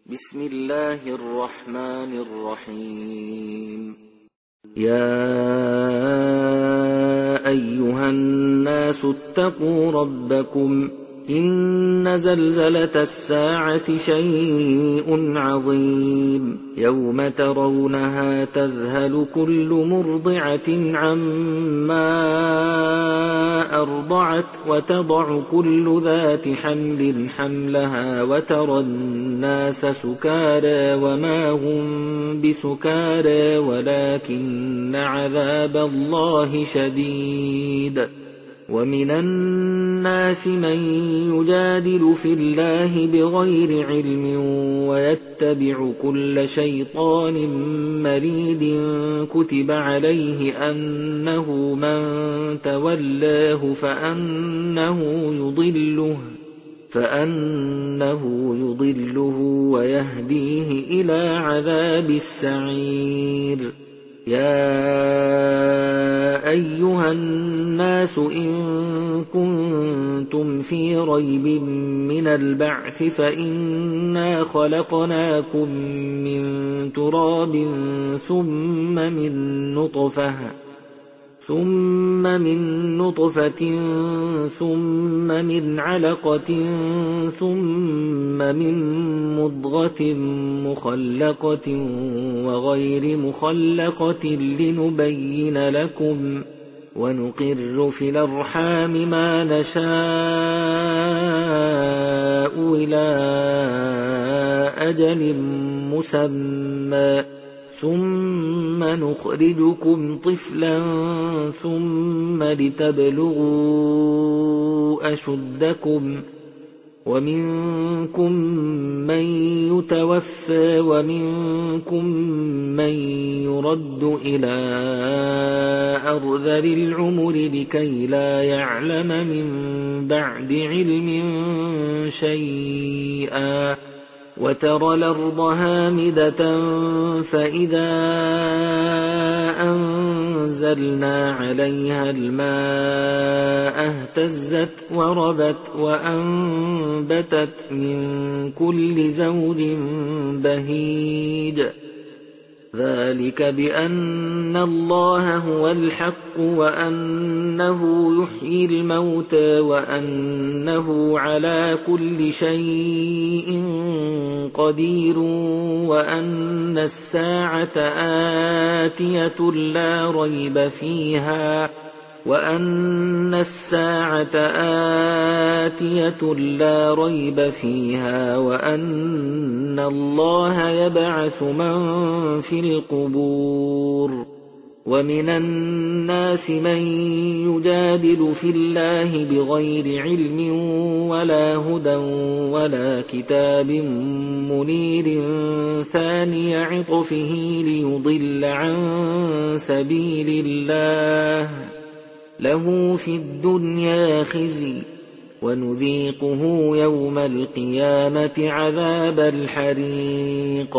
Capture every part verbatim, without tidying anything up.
بسم الله الرحمن الرحيم. يا أيها الناس اتقوا ربكم إن زلزلة الساعة شيء عظيم يوم ترونها تذهل كل مرضعة عما أرضعت وتضع كل ذات حمل حملها وترى الناس سكارى وما هم بسكارى ولكن عذاب الله شديد. ومن الناس من يجادل في الله بغير علم ويتبع كل شيطان مريد كتب عليه أنه من تولاه فأنه يضله فأنه يضله ويهديه إلى عذاب السعير. يا أيها الناس إن كنتم في ريب من البعث فإنا خلقناكم من تراب ثم من نطفة ثم من نطفة ثم من علقة ثم من مضغة مخلقة وغير مخلقة لنبين لكم ونقر في الأرحام ما نشاء إلى أجل مسمى ثم نخرجكم طفلا ثم لتبلغوا أشدكم ومنكم من يتوفى ومنكم من يرد إلى أرذل العمر لكي لا يعلم من بعد علم شيئا. وترى الأرض هامدة فإذا أنزلنا عليها الماء اهتزت وربت وأنبتت من كل زوج بهيج. ذلك بأن الله هو الحق وأنه يحيي الموتى وأنه على كل شيء قدير وأن الساعة آتية لا ريب فيها وأن الساعة آتية لا ريب فيها وأن الله يبعث من في القبور. ومن الناس من يجادل في الله بغير علم ولا هدى ولا كتاب منير ثاني عطفه ليضل عن سبيل الله له في الدنيا خزي ونذيقه يوم القيامة عذاب الحريق.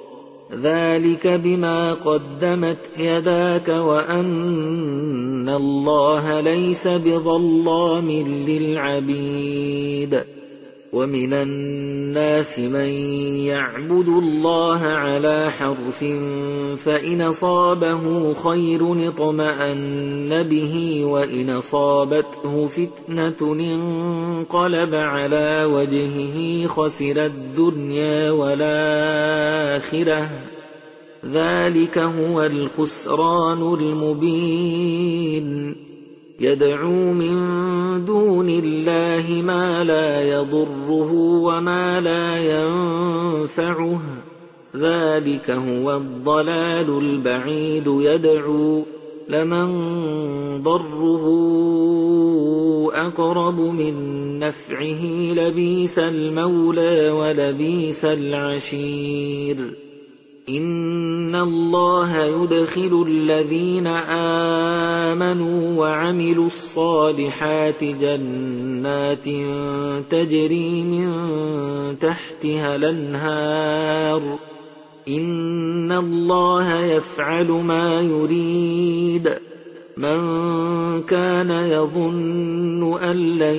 ذلك بما قدمت يداك وأن الله ليس بظلام للعبيد. ومن الناس من يعبد الله على حرف فإن أصابه خير اطمأن به وإن أصابته فتنة انقلب على وجهه خسر الدنيا والآخرة ذلك هو الخسران المبين. يدعو من دون الله ما لا يضره وما لا ينفعه ذلك هو الضلال البعيد. يدعو لمن ضره أقرب من نفعه لبئس المولى ولبئس العشير. إن الله يدخل الذين آمنوا وعملوا الصالحات جنات تجري من تحتها الأنهار إن الله يفعل ما يريد. من كان يظن أن لن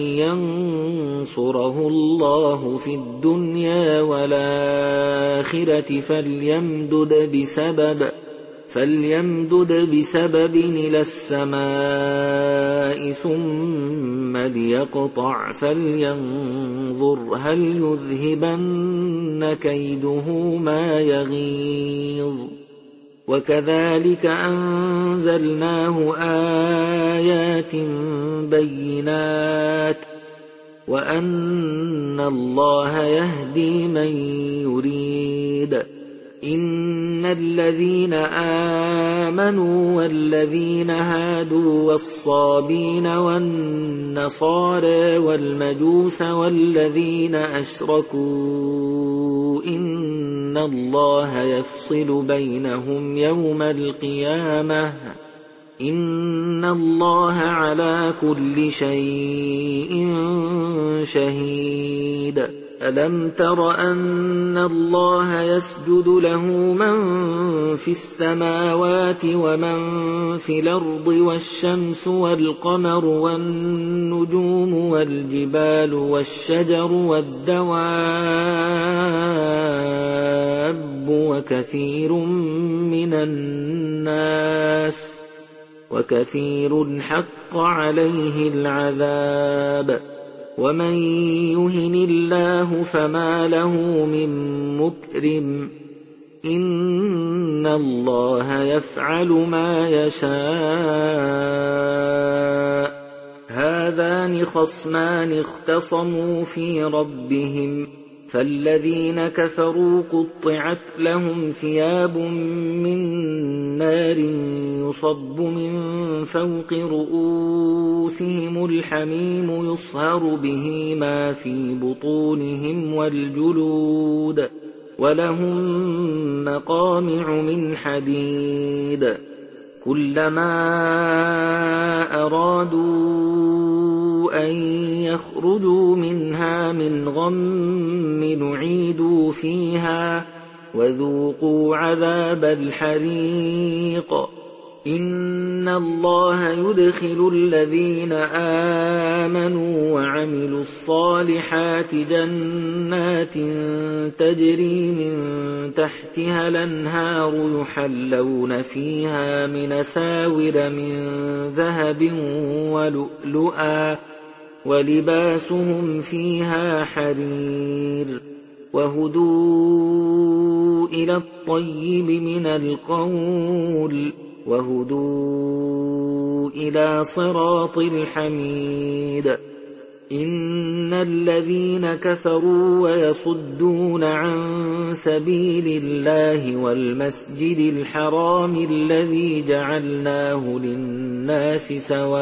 ينصره الله في الدنيا والآخرة فليمدد بسبب فليمدد بسبب إلى السماء ثم ليقطع فلينظر هل يذهبن كيده ما يغيظ. وكذلك أنزلناه آيات بينات وأن الله يهدي من يريد. إن الذين آمنوا والذين هادوا والصابين والنصارى والمجوس والذين أشركوا إن الله يفصل بينهم يوم القيامة إن الله على كل شيء شهيد. ألم تر أن الله يسجد له من في السماوات ومن في الأرض والشمس والقمر والنجوم والجبال والشجر والدواب وكثير من الناس وكثير حق عليه العذاب ومن يهن الله فما له من مكرم إن الله يفعل ما يشاء. هذان خصمان اختصموا في ربهم فالذين كفروا قطعت لهم ثياب من نار يصب من فوق رؤوسهم الحميم يصهر به ما في بطونهم والجلود ولهم مقامع من حديد كلما أرادوا أن يخرجوا منها من غم نعيدوا فيها وذوقوا عذاب الحريق. إن الله يدخل الذين آمنوا وعملوا الصالحات جنات تجري من تحتها الأنهار يحلون فيها من أساور من ذهب ولؤلؤا ولباسهم فيها حرير وهدوا إلى الطيب من القول وهدوا إلى صراط الحميد. إن الذين كفروا ويصدون عن سبيل الله والمسجد الحرام الذي جعلناه للناس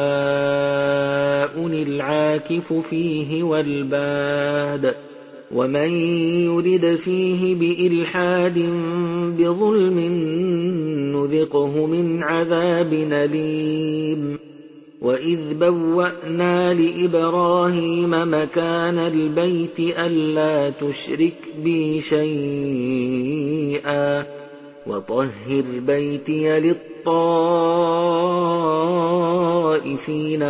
سواء العاكف فيه والباد ومن يرد فيه بإلحاد بظلم نذقه من عذاب أليم. وإذ بوأنا لإبراهيم مكان البيت ألا تشرك بي شيئا وطهر بيتي للطائفين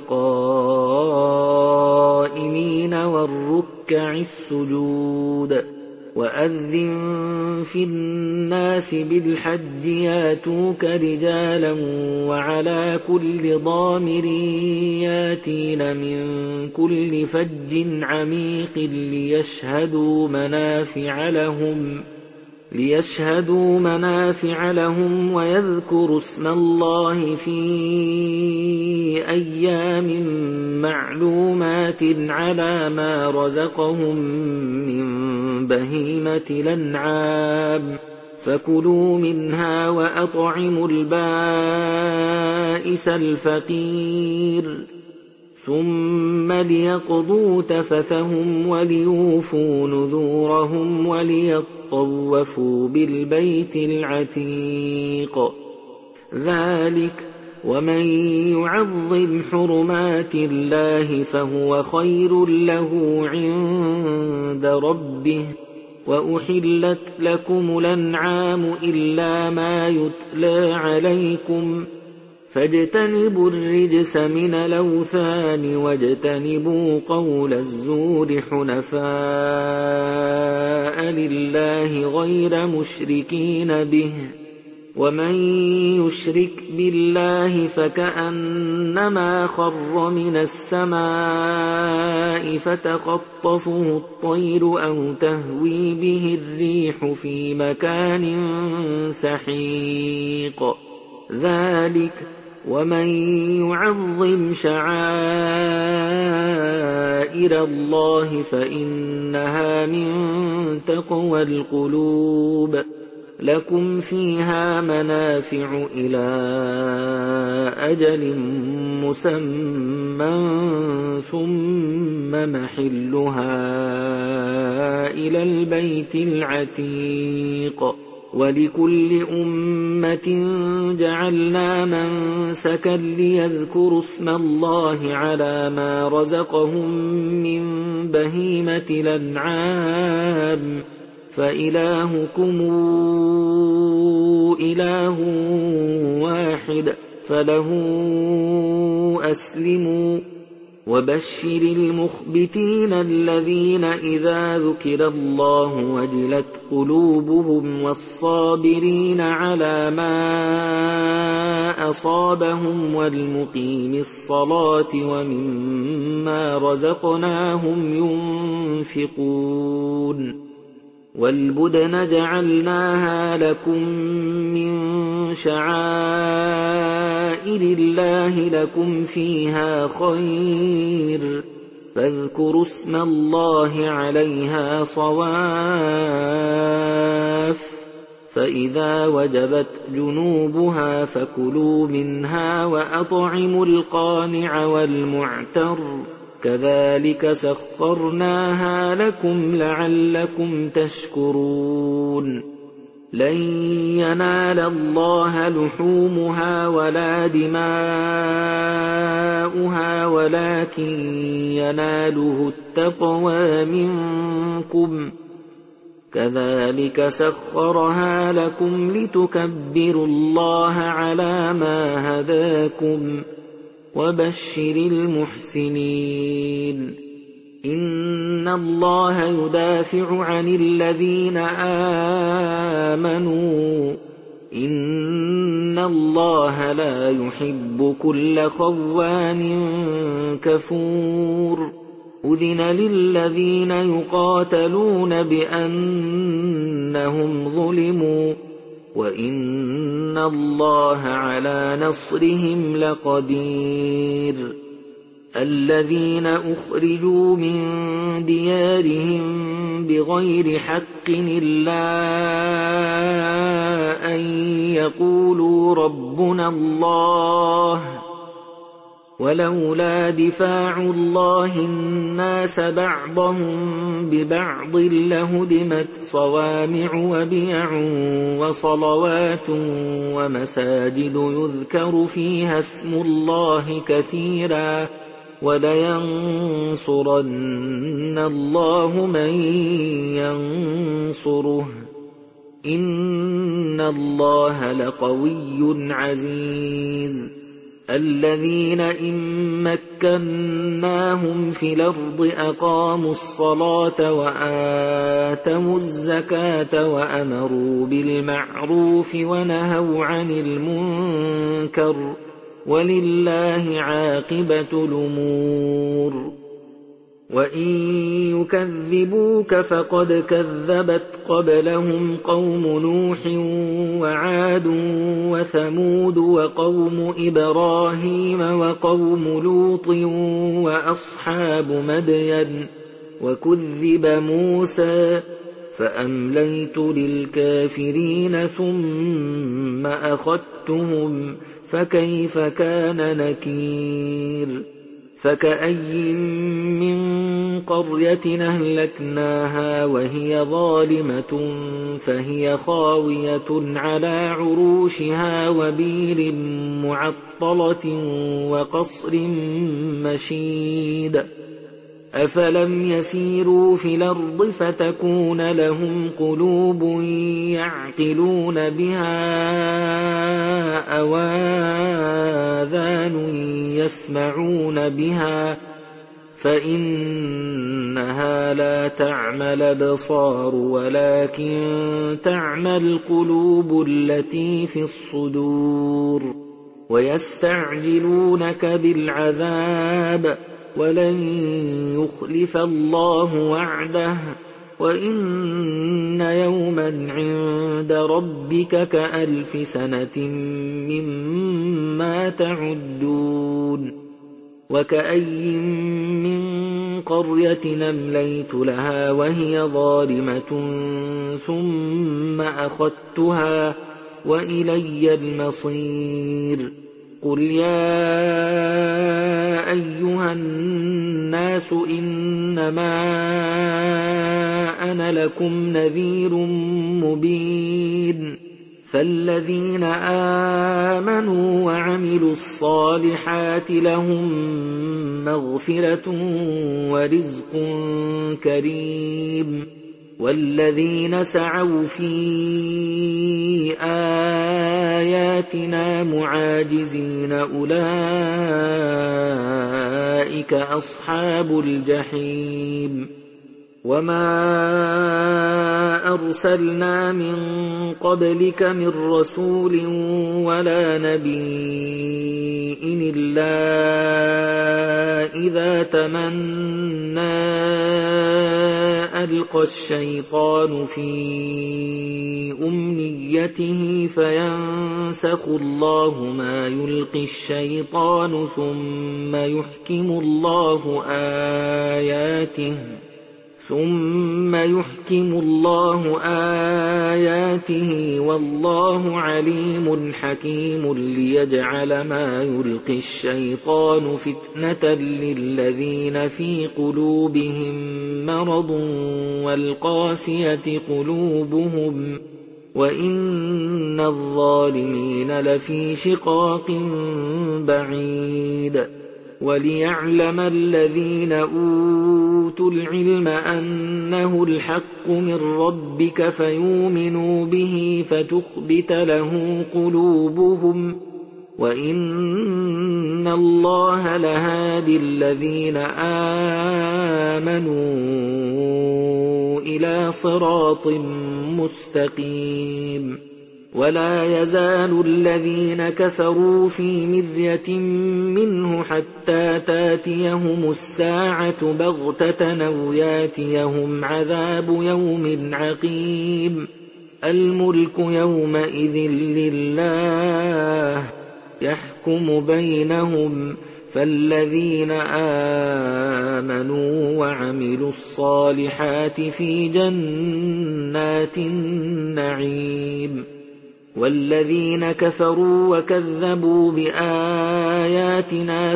والقائمين والركع السجود. وأذن في الناس بالحج ياتوك رجالا وعلى كل ضامر ياتين من كل فج عميق ليشهدوا منافع لهم ليشهدوا منافع لهم ويذكروا اسم الله في أيام معلومات على ما رزقهم من بهيمة الأنعام فكلوا منها وأطعموا البائس الفقير ثم ليقضوا تفثهم وليوفوا نذورهم وليطوفوا بالبيت العتيق. ذلك ومن يعظم حرمات الله فهو خير له عند ربه. وأحلت لكم الأنعام إلا ما يتلى عليكم فاجتنبوا الرجس من الأوثان واجتنبوا قول الزور حنفاء لله غير مشركين به ومن يشرك بالله فكأنما خر من السماء فتخطفه الطير أو تهوي به الريح في مكان سحيق ذلك ومن يعظم شعائر الله فإنها من تقوى القلوب لكم فيها منافع إلى أجل مسمى ثم محلها إلى البيت العتيق ولكل أمة جعلنا منسكا ليذكروا اسم الله على ما رزقهم من بهيمة الأنعام فإلهكم إله واحد فله أسلموا وبشر المخبتين الذين إذا ذكر الله وجلت قلوبهم والصابرين على ما أصابهم والمقيم الصلاة ومما رزقناهم ينفقون والبدن جعلناها لكم من شعائر الله لكم فيها خير فاذكروا اسم الله عليها صواف فإذا وجبت جنوبها فكلوا منها وأطعموا القانع والمعتر كذلك سخرناها لكم لعلكم تشكرون لن ينال الله لحومها ولا دماؤها ولكن يناله التقوى منكم كذلك سخرها لكم لتكبروا الله على ما هداكم وبشر المحسنين إن الله يدافع عن الذين آمنوا إن الله لا يحب كل خوان كفور أذن للذين يقاتلون بأنهم ظلموا وإن الله على نصرهم لقدير الذين أخرجوا من ديارهم بغير حق إلا أن يقولوا ربنا الله ولولا دفاع الله الناس بعضهم ببعض لهدمت صوامع وبيع وصلوات ومساجد يذكر فيها اسم الله كثيرا ولينصرن الله من ينصره إن الله لقوي عزيز الذين إن مكناهم في الأرض أقاموا الصلاة وآتوا الزكاة وأمروا بالمعروف ونهوا عن المنكر ولله عاقبة الأمور وإن يكذبوك فقد كذبت قبلهم قوم نوح وعاد وثمود وقوم إبراهيم وقوم لوط وأصحاب مدين وكذب موسى فأمليت للكافرين ثم أخذتهم فكيف كان نكير فكأي من قرية أهلكناها وهي ظالمة فهي خاوية على عروشها وبير معطلة وقصر مشيد أفلم يسيروا في الأرض فتكون لهم قلوب يعقلون بها أو آذان يسمعون بها فإنها لا تعمى الأبصار ولكن تعمى القلوب التي في الصدور ويستعجلونك بالعذاب ولن يخلف الله وعده وإن يوما عند ربك كألف سنة مما تعدون وكأي من قرية أمليت لها وهي ظالمة ثم أخذتها وإلي المصير قل يا أيها الناس إنما أنا لكم نذير مبين فالذين آمنوا وعملوا الصالحات لهم مغفرة ورزق كريم والذين سعوا في آياتنا معاجزين أولئك أصحاب الجحيم وما أرسلنا من قبلك من رسول ولا نبي إلا إذا تمنى ألقى الشيطان في أمنيته فينسخ الله ما يلقي الشيطان ثم يحكم الله آياته ثم يحكم الله آياته والله عليم حكيم ليجعل ما يلقي الشيطان فتنة للذين في قلوبهم مرض والقاسية قلوبهم وإن الظالمين لفي شقاق بعيد وليعلم الذين أوتوا العلم أنه الحق من ربك فيؤمنوا به فتخبت له قلوبهم وإن الله لهادي الذين آمنوا إلى صراط مستقيم ولا يزال الذين كفروا في مرية منه حتى تاتيهم الساعة بغتة أو ياتيهم عذاب يوم عقيم الملك يومئذ لله يحكم بينهم فالذين آمنوا وعملوا الصالحات في جنات النعيم والذين كفروا وكذبوا بآياتنا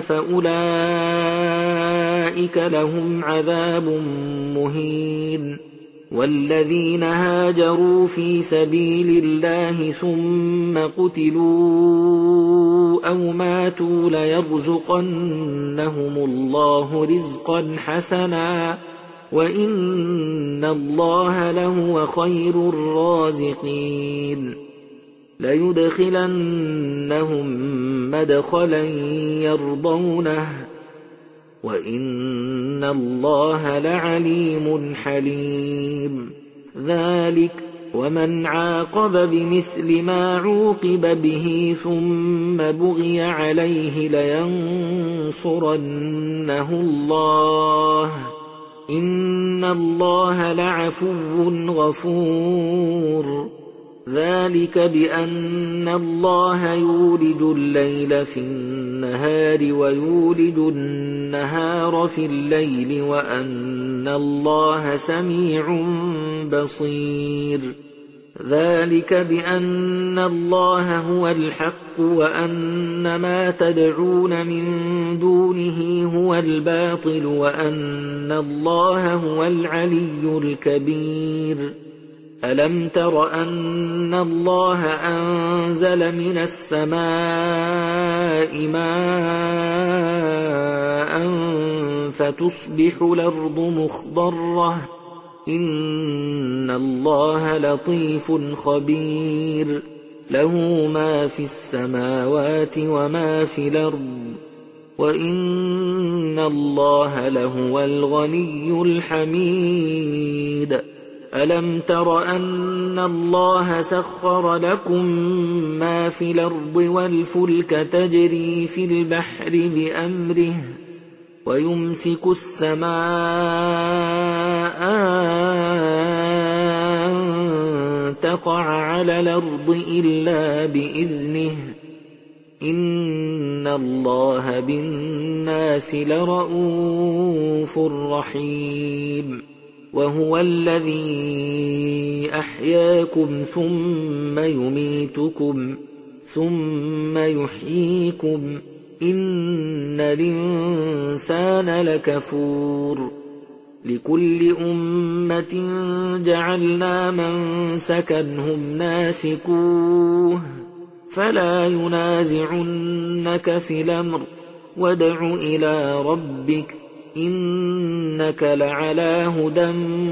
فأولئك لهم عذاب مهين والذين هاجروا في سبيل الله ثم قتلوا أو ماتوا ليرزقنهم الله رزقا حسنا وإن الله لهو خير الرازقين ليدخلنهم مدخلا يرضونه وإن الله لعليم حليم ذلك ومن عاقب بمثل ما عوقب به ثم بغي عليه لينصرنه الله إن الله لعفو غفور ذلك بأن الله يولج الليل في النهار ويولج النهار في الليل وأن الله سميع بصير ذلك بأن الله هو الحق وأن ما تدعون من دونه هو الباطل وأن الله هو العلي الكبير ألم تر أن الله أنزل من السماء ماء فتصبح الأرض مخضرة إن الله لطيف خبير له ما في السماوات وما في الأرض وإن الله لهو الغني الحميد ألم تر أن الله سخر لكم ما في الأرض والفلك تجري في البحر بأمره ويمسك السماء أن تقع على الأرض إلا بإذنه إن الله بالناس لرءوف رحيم وهو الذي أحياكم ثم يميتكم ثم يحييكم إن الإنسان لكفور لكل أمة جعلنا منسكا هم ناسكوه فلا ينازعنك في الأمر وادع إلى ربك إنك لعلى هدى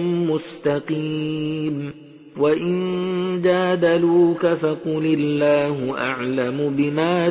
مستقيم وإن جادلوك فقل الله أعلم بما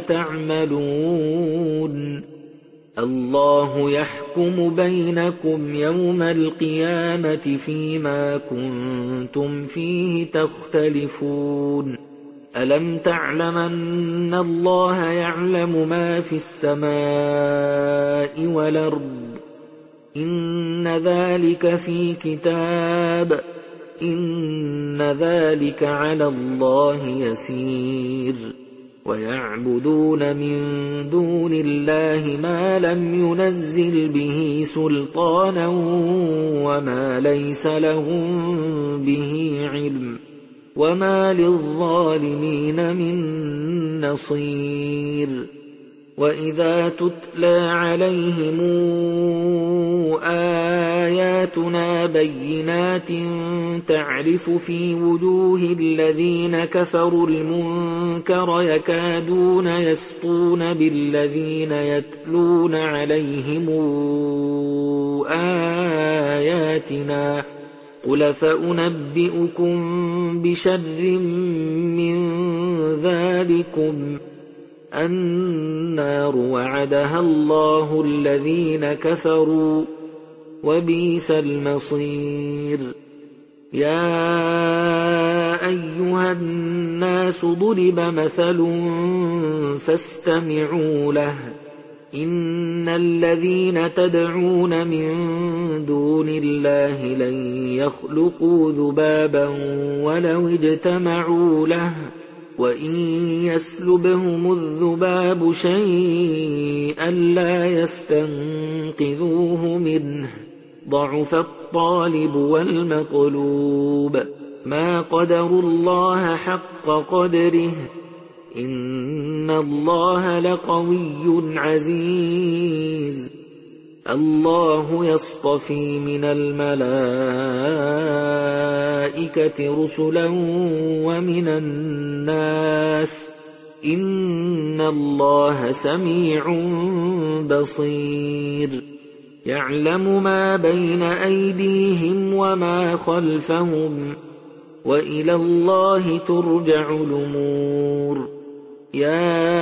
تعملون الله يحكم بينكم يوم القيامة فيما كنتم فيه تختلفون ألم تعلم أن الله يعلم ما في السماء والأرض إن ذلك في كتاب إن ذلك على الله يسير ويعبدون من دون الله ما لم ينزل به سلطانا وما ليس لهم به علم وما للظالمين من نصير وإذا تتلى عليهم آياتنا بينات تعرف في وجوه الذين كفروا المنكر يكادون يسطون بالذين يتلون عليهم آياتنا قل فأنبئكم بشر من ذلكم النار وعدها الله الذين كفروا وبئس المصير يا أيها الناس ضرب مثل فاستمعوا له إن الذين تدعون من دون الله لن يخلقوا ذبابا ولو اجتمعوا له وإن يسلبهم الذباب شيئا لا يستنقذوه منه ضعف الطالب والمطلوب ما قدروا الله حق قدره إن الله لقوي عزيز الله يصطفي من الملائكة رسلا ومن الناس إن الله سميع بصير يعلم ما بين أيديهم وما خلفهم وإلى الله ترجع الأمور يا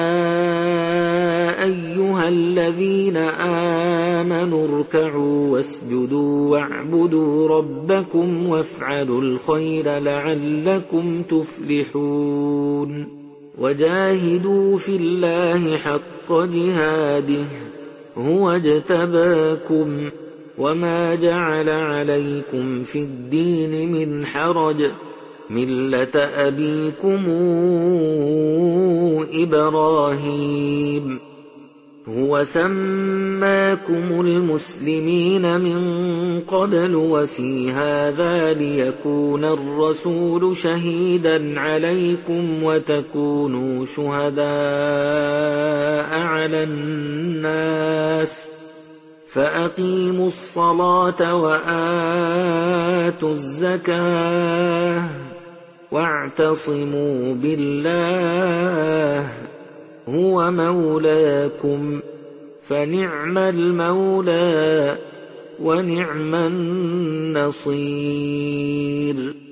أيها الذين آمنوا اركعوا واسجدوا واعبدوا ربكم وافعلوا الخير لعلكم تفلحون وجاهدوا في الله حق جهاده هو اجتباكم وما جعل عليكم في الدين من حرج ملة أبيكم إبراهيم هو سماكم المسلمين من قبل وفي هذا ليكون الرسول شهيدا عليكم وتكونوا شهداء على الناس فأقيموا الصلاة وآتوا الزكاة واعتصموا بالله هو مولاكم فنعم المولى ونعم النصير.